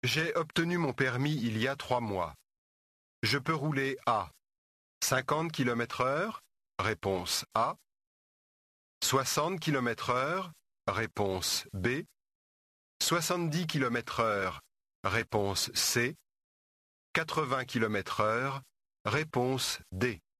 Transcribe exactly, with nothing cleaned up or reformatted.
J'ai obtenu mon permis il y a trois mois. Je peux rouler à cinquante kilomètres heure, réponse A. soixante kilomètres heure, réponse B. soixante-dix kilomètres heure, réponse C. quatre-vingts kilomètres heure, réponse D.